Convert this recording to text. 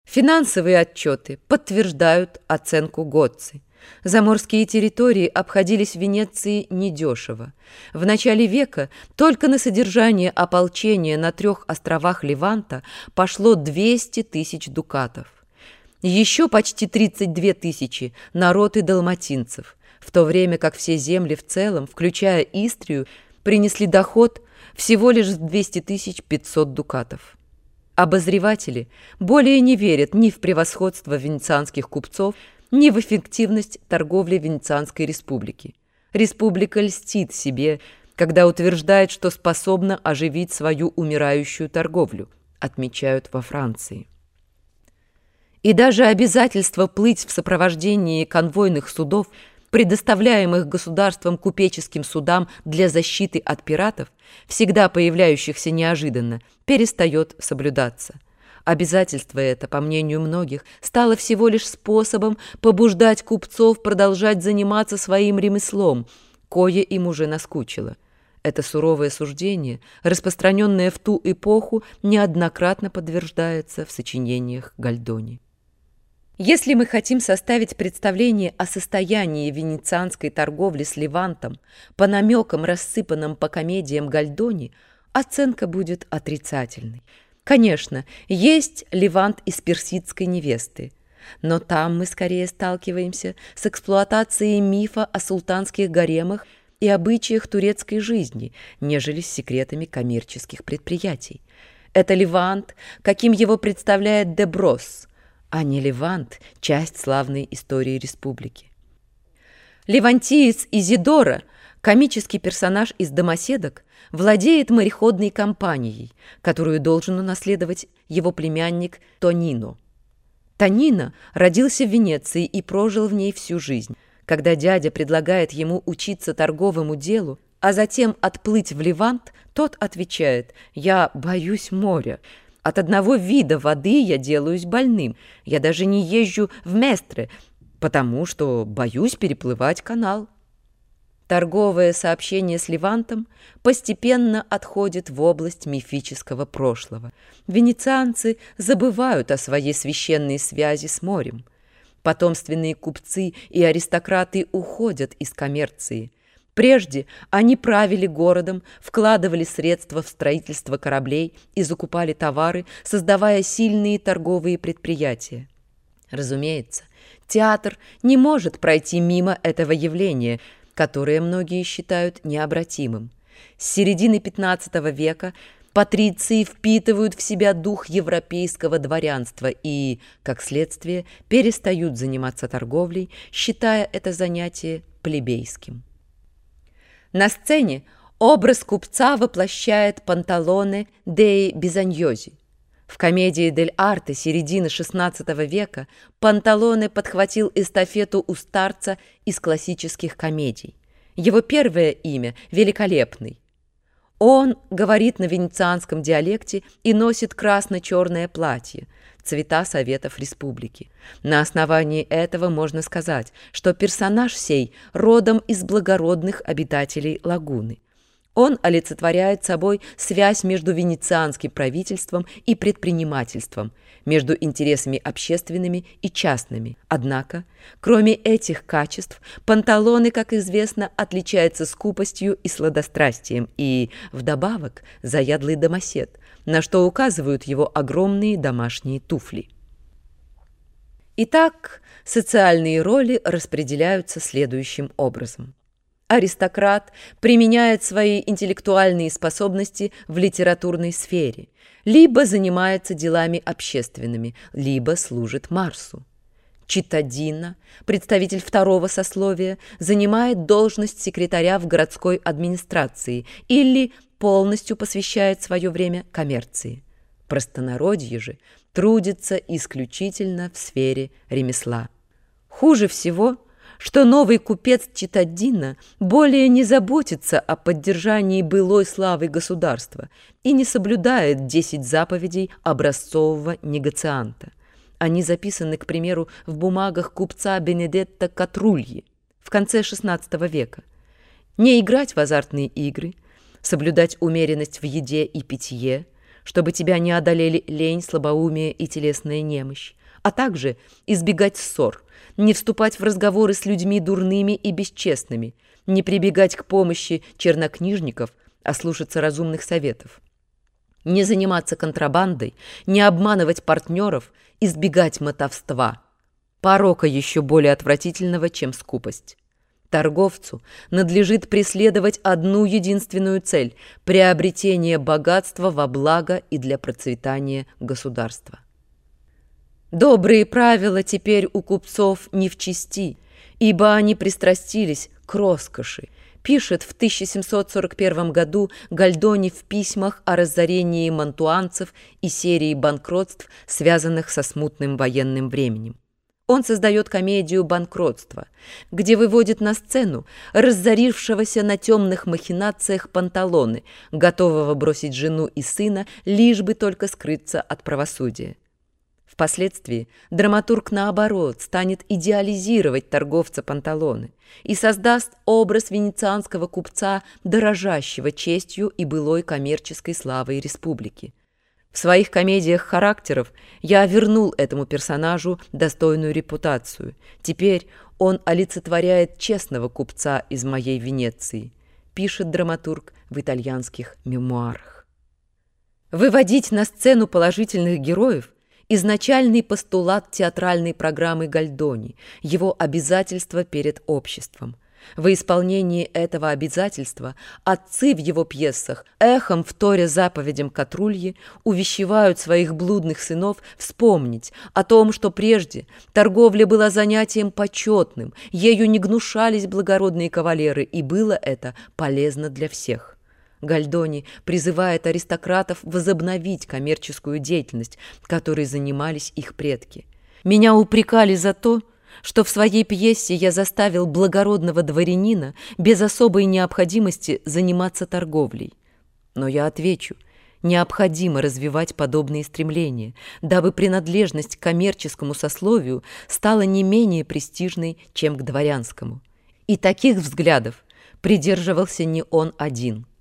Финансовые отчеты подтверждают оценку Гоцци. Заморские территории обходились в Венеции недешево. В начале века только на содержание ополчения на 3 островах Леванта пошло 200 тысяч дукатов. Еще почти 32 тысячи на роты далматинцев, в то время как все земли в целом, включая Истрию, принесли доход всего лишь в 200 500 дукатов. Обозреватели более не верят ни в превосходство венецианских купцов, ни в эффективность торговли Венецианской республики. Республика льстит себе, когда утверждает, что способна оживить свою умирающую торговлю, отмечают во Франции. И даже обязательство плыть в сопровождении конвойных судов, предоставляемых государством купеческим судам для защиты от пиратов, всегда появляющихся неожиданно, перестает соблюдаться. Обязательство это, по мнению многих, стало всего лишь способом побуждать купцов продолжать заниматься своим ремеслом, кое им уже наскучило. Это суровое суждение, распространенное в ту эпоху, неоднократно подтверждается в сочинениях Гольдони. Если мы хотим составить представление о состоянии венецианской торговли с Левантом по намекам, рассыпанным по комедиям Гольдони, оценка будет отрицательной. Конечно, есть Левант из персидской невесты, но там мы скорее сталкиваемся с эксплуатацией мифа о султанских гаремах и обычаях турецкой жизни, нежели с секретами коммерческих предприятий. Это Левант, каким его представляет де Бросс, а не Левант, часть славной истории республики. Левантиец Изидора, комический персонаж из «Домоседок», владеет мореходной компанией, которую должен унаследовать его племянник Тонино. Тонино родился в Венеции и прожил в ней всю жизнь. Когда дядя предлагает ему учиться торговому делу, а затем отплыть в Левант, тот отвечает: «Я боюсь моря. От одного вида воды я делаюсь больным. Я даже не езжу в Местре, потому что боюсь переплывать канал». Торговое сообщение с Левантом постепенно отходит в область мифического прошлого. Венецианцы забывают о своей священной связи с морем. Потомственные купцы и аристократы уходят из коммерции. Прежде они правили городом, вкладывали средства в строительство кораблей и закупали товары, создавая сильные торговые предприятия. Разумеется, театр не может пройти мимо этого явления, которое многие считают необратимым. С середины XV века патриции впитывают в себя дух европейского дворянства и, как следствие, перестают заниматься торговлей, считая это занятие плебейским. На сцене образ купца воплощает Панталоне деи Бизаньози. В комедии «Дель Арте» середины XVI века Панталоне подхватил эстафету у старца из классических комедий. Его первое имя – Великолепный. Он говорит на венецианском диалекте и носит красно-черное платье, цвета Советов Республики. На основании этого можно сказать, что персонаж сей родом из благородных обитателей лагуны. Он олицетворяет собой связь между венецианским правительством и предпринимательством, между интересами общественными и частными. Однако, кроме этих качеств, Панталоне, как известно, отличается скупостью и сладострастием и, вдобавок, заядлый домосед, на что указывают его огромные домашние туфли. Итак, социальные роли распределяются следующим образом. Аристократ применяет свои интеллектуальные способности в литературной сфере, либо занимается делами общественными, либо служит Марсу. Читтадино, представитель второго сословия, занимает должность секретаря в городской администрации или полностью посвящает свое время коммерции. Простонародье же трудится исключительно в сфере ремесла. Хуже всего, что новый купец Читтадино более не заботится о поддержании былой славы государства и не соблюдает 10 заповедей образцового негацианта. Они записаны, к примеру, в бумагах купца Бенедетто Катрульи в конце XVI века. Не играть в азартные игры, соблюдать умеренность в еде и питье, чтобы тебя не одолели лень, слабоумие и телесная немощь, а также избегать ссор, не вступать в разговоры с людьми дурными и бесчестными, не прибегать к помощи чернокнижников, а слушаться разумных советов, не заниматься контрабандой, не обманывать партнеров, избегать мотовства, порока еще более отвратительного, чем скупость. Торговцу надлежит преследовать одну единственную цель – приобретение богатства во благо и для процветания государства. Добрые правила теперь у купцов не в чести, ибо они пристрастились к роскоши, пишет в 1741 году Гальдони в письмах о разорении мантуанцев и серии банкротств, связанных со смутным военным временем. Он создает комедию «Банкротство», где выводит на сцену разорившегося на темных махинациях Панталоне, готового бросить жену и сына, лишь бы только скрыться от правосудия. Впоследствии драматург, наоборот, станет идеализировать торговца Панталоне и создаст образ венецианского купца, дорожащего честью и былой коммерческой славой республики. В своих комедиях характеров я вернул этому персонажу достойную репутацию. Теперь он олицетворяет честного купца из моей Венеции, пишет драматург в итальянских мемуарах. Выводить на сцену положительных героев – изначальный постулат театральной программы Гальдони, его обязательство перед обществом. Во исполнении этого обязательства отцы в его пьесах, эхом вторя заповедям Катрульи, увещевают своих блудных сынов вспомнить о том, что прежде торговля была занятием почетным, ею не гнушались благородные кавалеры, и было это полезно для всех. Гальдони призывает аристократов возобновить коммерческую деятельность, которой занимались их предки. Меня упрекали за то, что в своей пьесе я заставил благородного дворянина без особой необходимости заниматься торговлей. Но я отвечу, необходимо развивать подобные стремления, дабы принадлежность к коммерческому сословию стала не менее престижной, чем к дворянскому. И таких взглядов придерживался не он один.